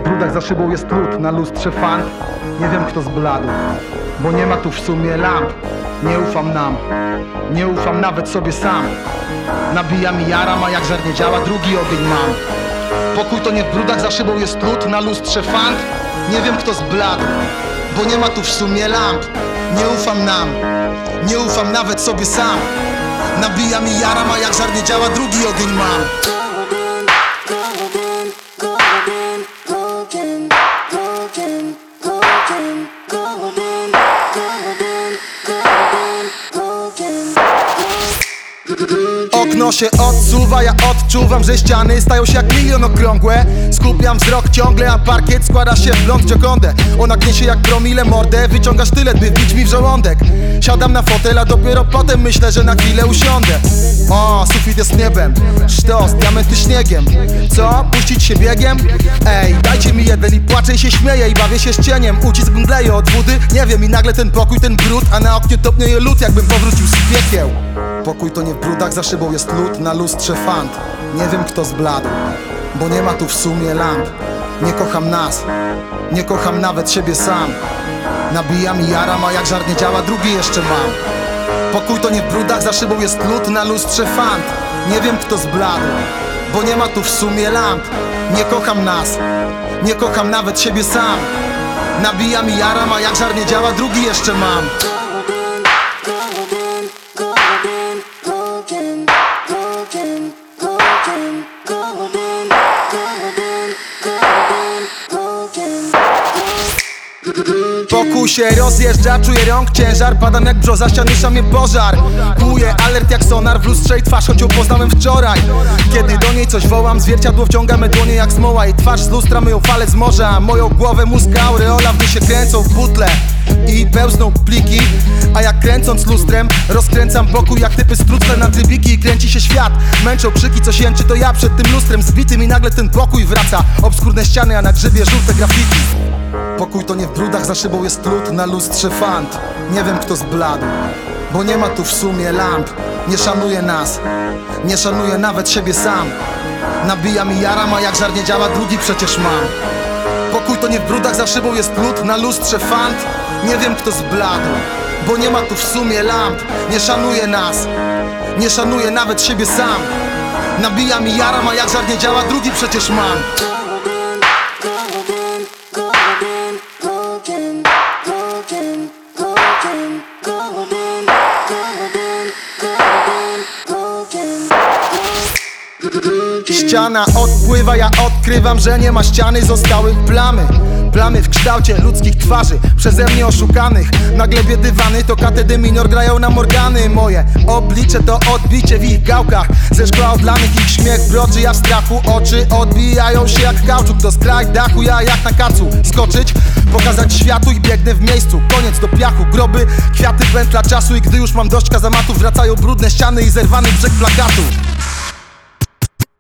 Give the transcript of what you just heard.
brudach za szybą jest lód, na lustrze fant. Nie wiem kto zbladł, bo nie ma tu w sumie lamp. Nie ufam nam, nie ufam nawet sobie sam. Nabijam i jaram, a jak żar nie działa, drugi ogień mam. Pokój to nie w brudach, za szybą jest lód, na lustrze fant. Nie wiem kto zbladł, bo nie ma tu w sumie lamp. Nie ufam nam, nie ufam nawet sobie sam. Nabijam i jaram, a jak żar nie działa, drugi ogień mam. Okno się odsuwa, ja odczuwam, że ściany stają się jak milion okrągłe. Skupiam wzrok ciągle, a parkiet składa się w blond Giocondę. Ona gniesie jak promile mordę, wyciąga sztylet, by wbić mi w żołądek. Siadam na fotel, a dopiero potem myślę, że na chwilę usiądę. O, sufit jest niebem, sztos, diamenty śniegiem. Co? Puścić się biegiem? Ej, dajcie mi jeden i płaczę i się śmieję i bawię się z cieniem. Ucisk mdleje od wody, nie wiem, i nagle ten pokój, ten brud, a na oknie topnieje lód, jakbym powrócił z piekieł. Pokój to nie w brudach, za szybą jest lód, na lustrze fant. Nie wiem kto zbladł, bo nie ma tu w sumie lamp. Nie kocham nas, nie kocham nawet siebie sam. Nabijam i jaram, a jak żar nie działa, drugi jeszcze mam. Pokój to nie w brudach, za szybą jest lód, na lustrze fant. Nie wiem kto zbladł, bo nie ma tu w sumie lamp. Nie kocham nas, nie kocham nawet siebie sam. Nabijam i jaram, a jak żar nie działa, drugi jeszcze mam. Pokój się rozjeżdża, czuję rąk ciężar. Padam jak brzoza, ściany mnie pożar. Kuję alert jak sonar, w lustrze i twarz, choć ją poznałem wczoraj. Kiedy do niej coś wołam, zwierciadło wciąga me dłonie jak smoła. I twarz z lustra myją fale z morza. Moją głowę muska aureola, w niej się kręcą w butle i pełzną pliki. A jak kręcąc lustrem, rozkręcam pokój jak typy z trucla na trybiki. I kręci się świat, męczą krzyki, co jęczy to ja przed tym lustrem zbitym. I nagle ten pokój wraca, obskurne ściany, a na grzybie żółte grafiki. Pokój to nie w brudach, za szybą jest lód, na lustrze fant. Nie wiem kto zbladł, bo nie ma tu w sumie lamp. Nie szanuje nas, nie szanuje nawet siebie sam. Nabijam i jaram, a jak żar nie działa, drugi przecież mam. Pokój to nie w brudach, za szybą jest lód, na lustrze fant. Nie wiem kto zbladł, bo nie ma tu w sumie lamp. Nie szanuje nas, nie szanuje nawet siebie sam. Nabijam i jaram, a jak żar nie działa, drugi przecież mam. Ściana odpływa, ja odkrywam, że nie ma ściany, zostały plamy. Plamy w kształcie ludzkich twarzy, przeze mnie oszukanych. Na glebie dywany to katedy minor grają nam organy. Moje oblicze to odbicie w ich gałkach, ze szkła odlanych ich śmiech broczy, ja w strachu. Oczy odbijają się jak kauczuk, to skraj dachu, ja jak na kacu skoczyć, pokazać światu i biegnę w miejscu. Koniec do piachu, groby, kwiaty, pętla czasu. I gdy już mam dość kazamatów, wracają brudne ściany i zerwany brzeg plakatu.